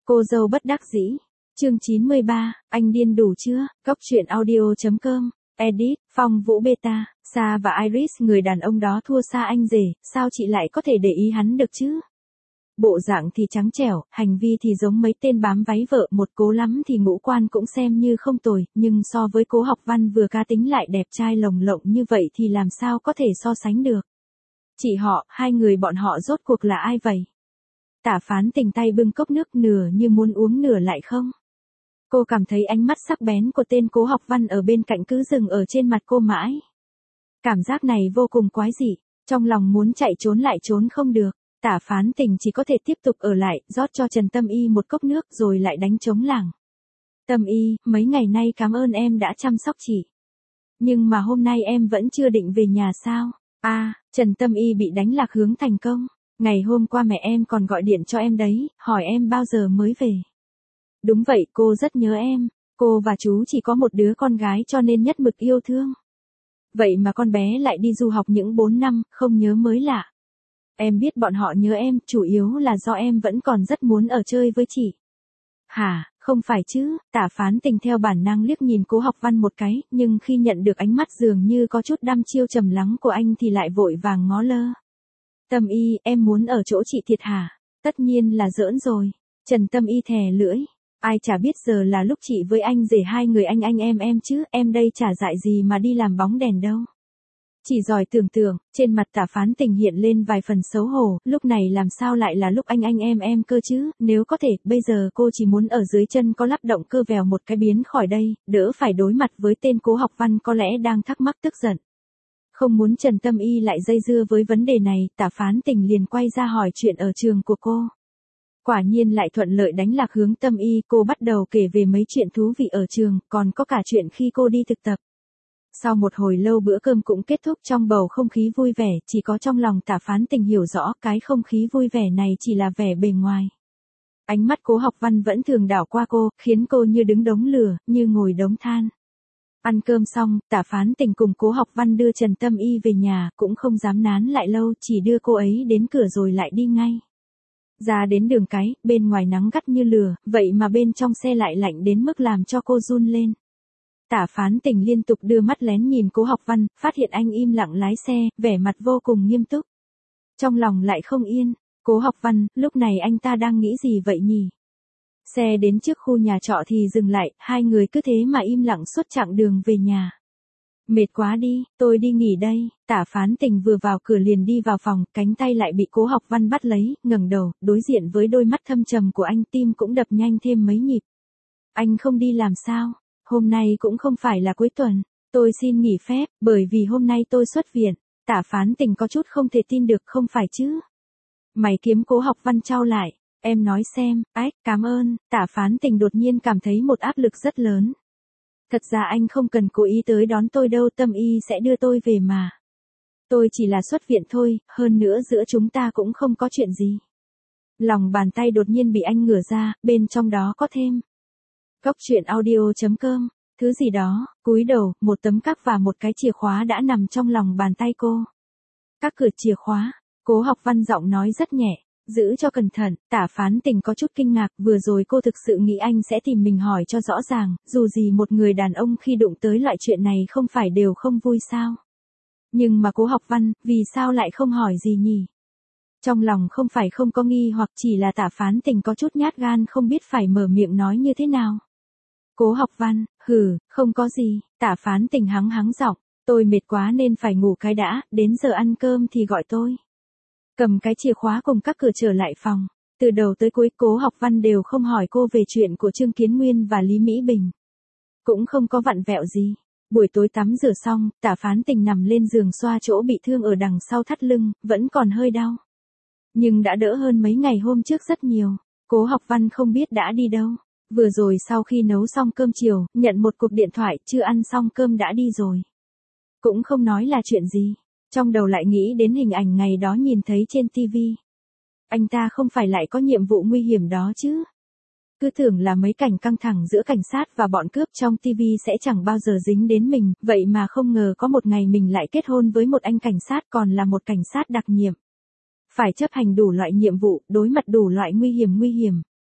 Cô dâu bất đắc dĩ. Chương 93, anh điên đủ chưa? Cóc truyện audio.com. Edit, Phong Vũ Beta, Sa và Iris, người đàn ông đó thua xa anh rể, sao chị lại có thể để ý hắn được chứ? Bộ dạng thì trắng trẻo, hành vi thì giống mấy tên bám váy vợ, một cố lắm thì ngũ quan cũng xem như không tồi, nhưng so với Cố Học Văn vừa cá tính lại đẹp trai lồng lộng như vậy thì làm sao có thể so sánh được? Chị họ, hai người bọn họ rốt cuộc là ai vậy? Tả Phán Tình tay bưng cốc nước, nửa như muốn uống nửa lại không. Cô cảm thấy ánh mắt sắc bén của tên Cố Học Văn ở bên cạnh cứ dừng ở trên mặt cô mãi. Cảm giác này vô cùng quái dị, trong lòng muốn chạy trốn lại trốn không được. Tả Phán Tình chỉ có thể tiếp tục ở lại, rót cho Trần Tâm Y một cốc nước rồi lại đánh trống lảng. Tâm Y, mấy ngày nay cảm ơn em đã chăm sóc chị. Nhưng mà hôm nay em vẫn chưa định về nhà sao? Trần Tâm Y bị đánh lạc hướng thành công. Ngày hôm qua mẹ em còn gọi điện cho em đấy, hỏi em bao giờ mới về. Đúng vậy, cô rất nhớ em. Cô và chú chỉ có một đứa con gái cho nên nhất mực yêu thương. Vậy mà con bé lại đi du học những 4 năm, không nhớ mới lạ. Em biết bọn họ nhớ em, chủ yếu là do em vẫn còn rất muốn ở chơi với chị. Hả, không phải chứ? Tả Phán Tình theo bản năng liếc nhìn Cố Học Văn một cái, nhưng khi nhận được ánh mắt dường như có chút đăm chiêu trầm lắng của anh thì lại vội vàng ngó lơ. Tâm Y, em muốn ở chỗ chị thiệt hả? Tất nhiên là giỡn rồi. Trần Tâm Y thè lưỡi. Ai chả biết giờ là lúc chị với anh rể hai người anh em chứ, em đây chả dại gì mà đi làm bóng đèn đâu. Chỉ giỏi tưởng tượng, trên mặt Tả Phán Tình hiện lên vài phần xấu hổ, lúc này làm sao lại là lúc anh em cơ chứ, nếu có thể, bây giờ cô chỉ muốn ở dưới chân có lắp động cơ vèo một cái biến khỏi đây, đỡ phải đối mặt với tên Cố Học Văn có lẽ đang thắc mắc tức giận. Không muốn Trần Tâm Y lại dây dưa với vấn đề này, Tả Phán Tình liền quay ra hỏi chuyện ở trường của cô. Quả nhiên lại thuận lợi đánh lạc hướng Tâm Y, cô bắt đầu kể về mấy chuyện thú vị ở trường, còn có cả chuyện khi cô đi thực tập. Sau một hồi lâu bữa cơm cũng kết thúc trong bầu không khí vui vẻ, chỉ có trong lòng Tả Phán Tình hiểu rõ cái không khí vui vẻ này chỉ là vẻ bề ngoài. Ánh mắt Cố Học Văn vẫn thường đảo qua cô, khiến cô như đứng đống lửa, như ngồi đống than. Ăn cơm xong, Tả Phán Tình cùng Cố Học Văn đưa Trần Tâm Y về nhà, cũng không dám nán lại lâu, chỉ đưa cô ấy đến cửa rồi lại đi ngay. Ra đến đường cái, bên ngoài nắng gắt như lửa, vậy mà bên trong xe lại lạnh đến mức làm cho cô run lên. Tả Phán Tình liên tục đưa mắt lén nhìn Cố Học Văn, phát hiện anh im lặng lái xe, vẻ mặt vô cùng nghiêm túc. Trong lòng lại không yên, Cố Học Văn, lúc này anh ta đang nghĩ gì vậy nhỉ? Xe đến trước khu nhà trọ thì dừng lại, hai người cứ thế mà im lặng suốt chặng đường về nhà. Mệt quá đi, tôi đi nghỉ đây. Tả Phán Tình vừa vào cửa liền đi vào phòng, cánh tay lại bị Cố Học Văn bắt lấy, ngẩng đầu, đối diện với đôi mắt thâm trầm của anh, tim cũng đập nhanh thêm mấy nhịp. Anh không đi làm sao? Hôm nay cũng không phải là cuối tuần, tôi xin nghỉ phép, bởi vì hôm nay tôi xuất viện. Tả Phán Tình có chút không thể tin được, không phải chứ? Mày kiếm Cố Học Văn chau lại, em nói xem, cảm ơn. Tả Phán Tình đột nhiên cảm thấy một áp lực rất lớn. Thật ra anh không cần cố ý tới đón tôi đâu, Tâm Y sẽ đưa tôi về mà. Tôi chỉ là xuất viện thôi, hơn nữa giữa chúng ta cũng không có chuyện gì. Lòng bàn tay đột nhiên bị anh ngửa ra, bên trong đó có thêm. Cóc truyện audio.com, thứ gì đó, cúi đầu, một tấm cắc và một cái chìa khóa đã nằm trong lòng bàn tay cô. Các cửa chìa khóa, Cố Học Văn giọng nói rất nhẹ, giữ cho cẩn thận. Tả Phán Tình có chút kinh ngạc, vừa rồi cô thực sự nghĩ anh sẽ tìm mình hỏi cho rõ ràng, dù gì một người đàn ông khi đụng tới loại chuyện này không phải đều không vui sao. Nhưng mà Cố Học Văn, vì sao lại không hỏi gì nhỉ? Trong lòng không phải không có nghi hoặc, chỉ là Tả Phán Tình có chút nhát gan không biết phải mở miệng nói như thế nào. Cố Học Văn, không có gì. Tả Phán Tình hắng giọng, tôi mệt quá nên phải ngủ cái đã, đến giờ ăn cơm thì gọi tôi. Cầm cái chìa khóa cùng các cửa trở lại phòng. Từ đầu tới cuối Cố Học Văn đều không hỏi cô về chuyện của Trương Kiến Nguyên và Lý Mỹ Bình. Cũng không có vặn vẹo gì. Buổi tối tắm rửa xong, Tả Phán Tình nằm lên giường xoa chỗ bị thương ở đằng sau thắt lưng, vẫn còn hơi đau. Nhưng đã đỡ hơn mấy ngày hôm trước rất nhiều. Cố Học Văn không biết đã đi đâu. Vừa rồi sau khi nấu xong cơm chiều, nhận một cuộc điện thoại, chưa ăn xong cơm đã đi rồi. Cũng không nói là chuyện gì. Trong đầu lại nghĩ đến hình ảnh ngày đó nhìn thấy trên TV. Anh ta không phải lại có nhiệm vụ nguy hiểm đó chứ? Cứ tưởng là mấy cảnh căng thẳng giữa cảnh sát và bọn cướp trong TV sẽ chẳng bao giờ dính đến mình, vậy mà không ngờ có một ngày mình lại kết hôn với một anh cảnh sát, còn là một cảnh sát đặc nhiệm. Phải chấp hành đủ loại nhiệm vụ, đối mặt đủ loại nguy hiểm.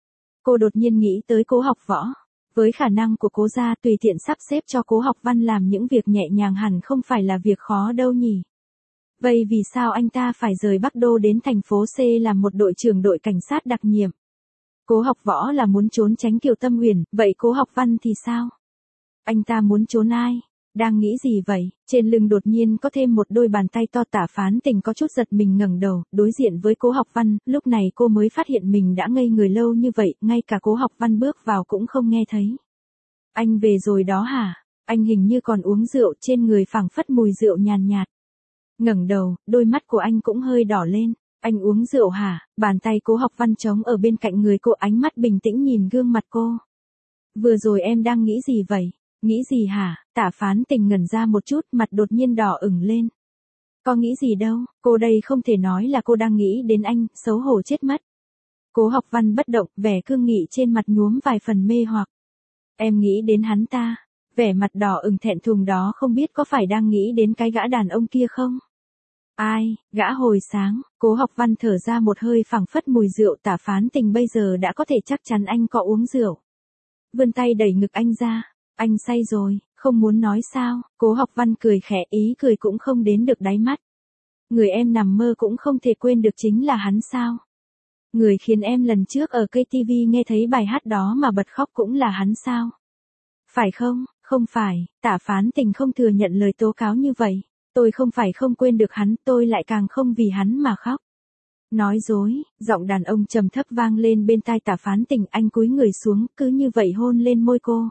Cô đột nhiên nghĩ tới Cố Học Võ. Với khả năng của Cố gia tùy tiện sắp xếp cho Cố Học Văn làm những việc nhẹ nhàng hẳn không phải là việc khó đâu nhỉ. Vậy vì sao anh ta phải rời Bắc Đô đến thành phố C làm một đội trưởng đội cảnh sát đặc nhiệm? Cố Học Võ là muốn trốn tránh Kiều Tâm Huyền, vậy Cố Học Văn thì sao? Anh ta muốn trốn ai? Đang nghĩ gì vậy? Trên lưng đột nhiên có thêm một đôi bàn tay to. Tả Phán Tình có chút giật mình ngẩng đầu, đối diện với Cố Học Văn, lúc này cô mới phát hiện mình đã ngây người lâu như vậy, ngay cả Cố Học Văn bước vào cũng không nghe thấy. Anh về rồi đó hả? Anh hình như còn uống rượu, trên người phảng phất mùi rượu nhàn nhạt. Ngẩng đầu, đôi mắt của anh cũng hơi đỏ lên. Anh uống rượu hả? Bàn tay Cố Học Văn trống ở bên cạnh người cô, ánh mắt bình tĩnh nhìn gương mặt cô. Vừa rồi em đang nghĩ gì vậy? Nghĩ gì hả? Tả Phán Tình ngẩn ra một chút, mặt đột nhiên đỏ ửng lên. Có nghĩ gì đâu, cô đây không thể nói là cô đang nghĩ đến anh, xấu hổ chết mất. Cố Học Văn bất động, vẻ cương nghị trên mặt nhuốm vài phần mê hoặc. Em nghĩ đến hắn ta, vẻ mặt đỏ ửng thẹn thùng đó không biết có phải đang nghĩ đến cái gã đàn ông kia không? Ai, gã hồi sáng, Cố Học Văn thở ra một hơi phảng phất mùi rượu. Tả Phán Tình bây giờ đã có thể chắc chắn anh có uống rượu. Vươn tay đẩy ngực anh ra. Anh say rồi, không muốn nói sao? Cố Học Văn cười khẽ, ý cười cũng không đến được đáy mắt. Người em nằm mơ cũng không thể quên được chính là hắn sao? Người khiến em lần trước ở cây TV nghe thấy bài hát đó mà bật khóc cũng là hắn sao? Phải không? Không phải, Tả Phán Tình không thừa nhận lời tố cáo như vậy. Tôi không phải không quên được hắn, tôi lại càng không vì hắn mà khóc. Nói dối, giọng đàn ông trầm thấp vang lên bên tai Tả Phán Tình. Anh cúi người xuống, cứ như vậy hôn lên môi cô.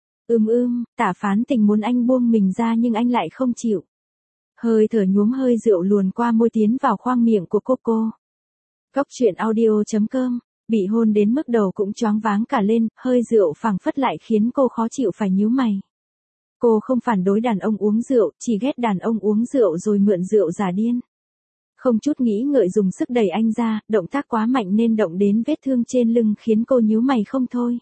Tả Phán Tình muốn anh buông mình ra nhưng anh lại không chịu. Hơi thở nhuốm hơi rượu luồn qua môi tiến vào khoang miệng của cô. Cốc truyện audio.com, bị hôn đến mức đầu cũng choáng váng cả lên, hơi rượu phảng phất lại khiến cô khó chịu phải nhíu mày. Cô không phản đối đàn ông uống rượu, chỉ ghét đàn ông uống rượu rồi mượn rượu giả điên. Không chút nghĩ ngợi dùng sức đẩy anh ra, động tác quá mạnh nên động đến vết thương trên lưng khiến cô nhíu mày không thôi.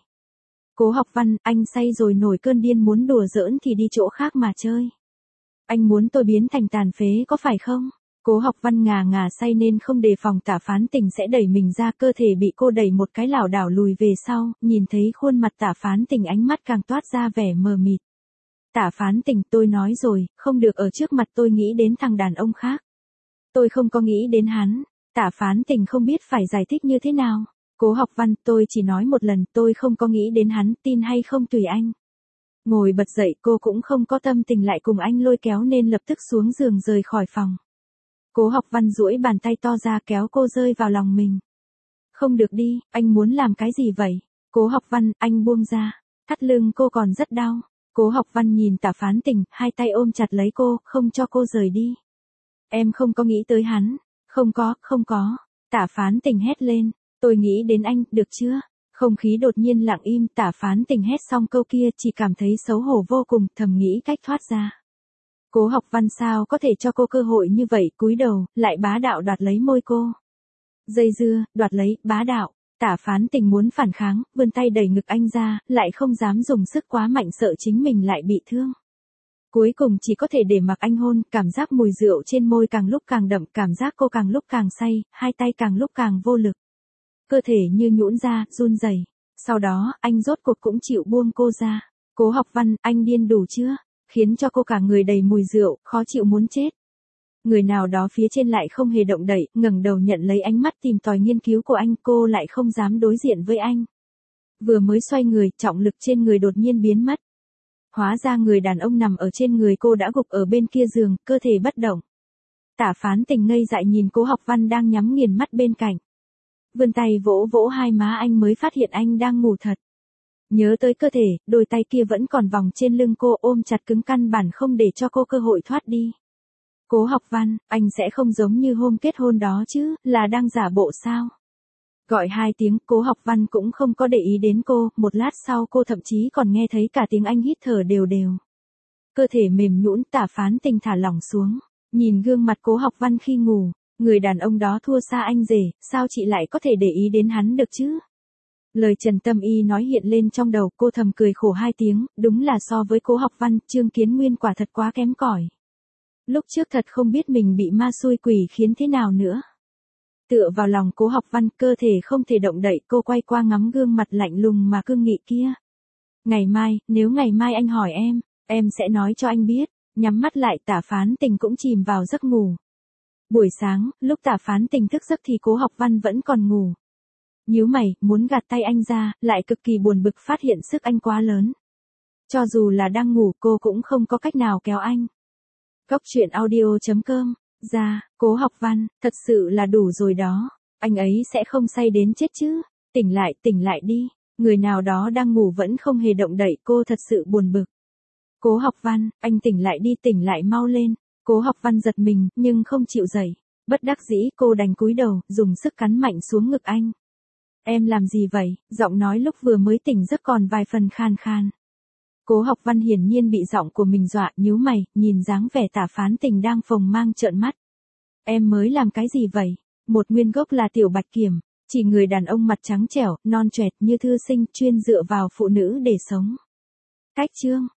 Cố Học Văn, anh say rồi nổi cơn điên muốn đùa giỡn thì đi chỗ khác mà chơi. Anh muốn tôi biến thành tàn phế có phải không? Cố Học Văn ngà say nên không đề phòng Tả Phán Tình sẽ đẩy mình ra, cơ thể bị cô đẩy một cái lảo đảo lùi về sau, nhìn thấy khuôn mặt Tả Phán Tình ánh mắt càng toát ra vẻ mờ mịt. Tả Phán Tình, tôi nói rồi, không được ở trước mặt tôi nghĩ đến thằng đàn ông khác. Tôi không có nghĩ đến hắn. Tả Phán Tình không biết phải giải thích như thế nào. Cố Học Văn, tôi chỉ nói một lần, tôi không có nghĩ đến hắn, tin hay không tùy anh. Ngồi bật dậy, cô cũng không có tâm tình lại cùng anh lôi kéo nên lập tức xuống giường rời khỏi phòng. Cố Học Văn duỗi bàn tay to ra kéo cô rơi vào lòng mình. Không được đi, anh muốn làm cái gì vậy? Cố Học Văn, anh buông ra. Thắt lưng cô còn rất đau. Cố Học Văn nhìn Tả Phán Tình, hai tay ôm chặt lấy cô, không cho cô rời đi. Em không có nghĩ tới hắn. Không có. Tả Phán Tình hét lên. Tôi nghĩ đến anh, được chưa? Không khí đột nhiên lặng im. Tả Phán Tình hét xong câu kia chỉ cảm thấy xấu hổ vô cùng, thầm nghĩ cách thoát ra. Cố Học Văn sao có thể cho cô cơ hội như vậy, cúi đầu, lại bá đạo đoạt lấy môi cô. Dây dưa, đoạt lấy, bá đạo. Tả Phán Tình muốn phản kháng, vươn tay đẩy ngực anh ra, lại không dám dùng sức quá mạnh sợ chính mình lại bị thương. Cuối cùng chỉ có thể để mặc anh hôn, cảm giác mùi rượu trên môi càng lúc càng đậm, cảm giác cô càng lúc càng say, hai tay càng lúc càng vô lực. Cơ thể như nhũn ra, run rẩy. Sau đó, anh rốt cuộc cũng chịu buông cô ra. Cố Học Văn, anh điên đủ chưa? Khiến cho cô cả người đầy mùi rượu, khó chịu muốn chết. Người nào đó phía trên lại không hề động đậy, ngẩng đầu nhận lấy ánh mắt tìm tòi nghiên cứu của anh, cô lại không dám đối diện với anh. Vừa mới xoay người, trọng lực trên người đột nhiên biến mất. Hóa ra người đàn ông nằm ở trên người cô đã gục ở bên kia giường, cơ thể bất động. Tả Phán Tình ngây dại nhìn Cố Học Văn đang nhắm nghiền mắt bên cạnh. Vươn tay vỗ vỗ hai má anh mới phát hiện anh đang ngủ thật. Nhớ tới cơ thể, đôi tay kia vẫn còn vòng trên lưng cô ôm chặt cứng căn bản không để cho cô cơ hội thoát đi. Cố Học Văn, anh sẽ không giống như hôm kết hôn đó chứ, là đang giả bộ sao? Gọi hai tiếng, Cố Học Văn cũng không có để ý đến cô, một lát sau cô thậm chí còn nghe thấy cả tiếng anh hít thở đều đều. Cơ thể mềm nhũn, Tả Phán Tình thả lỏng xuống, nhìn gương mặt Cố Học Văn khi ngủ, người đàn ông đó thua xa anh rể, sao chị lại có thể để ý đến hắn được chứ? Lời Trần Tâm Y nói hiện lên trong đầu, cô thầm cười khổ hai tiếng, đúng là so với Cố Học Văn, Trương Kiến Nguyên quả thật quá kém cỏi. Lúc trước thật không biết mình bị ma xui quỷ khiến thế nào nữa. Tựa vào lòng Cố Học Văn, cơ thể không thể động đậy, cô quay qua ngắm gương mặt lạnh lùng mà cương nghị kia. Ngày mai, nếu ngày mai anh hỏi em sẽ nói cho anh biết. Nhắm mắt lại, Tả Phán Tình cũng chìm vào giấc ngủ. Buổi sáng, lúc Tả Phán Tình thức giấc thì Cố Học Văn vẫn còn ngủ. Nhíu mày, muốn gạt tay anh ra, lại cực kỳ buồn bực phát hiện sức anh quá lớn. Cho dù là đang ngủ cô cũng không có cách nào kéo anh. Góc truyện audio.com. Ra, Cố Học Văn, thật sự là đủ rồi đó. Anh ấy sẽ không say đến chết chứ. Tỉnh lại đi. Người nào đó đang ngủ vẫn không hề động đậy, cô thật sự buồn bực. Cố Học Văn, anh tỉnh lại mau lên. Cố Học Văn giật mình, nhưng không chịu dậy. Bất đắc dĩ cô đành cúi đầu, dùng sức cắn mạnh xuống ngực anh. Em làm gì vậy? Giọng nói lúc vừa mới tỉnh giấc còn vài phần khan khan. Cố Học Văn hiển nhiên bị giọng của mình dọa, nhíu mày, nhìn dáng vẻ Tả Phán Tình đang phồng mang trợn mắt. Em mới làm cái gì vậy? Một nguyên gốc là Tiểu Bạch Kiểm, chỉ người đàn ông mặt trắng trẻo, non choẹt như thư sinh, chuyên dựa vào phụ nữ để sống. Cách chương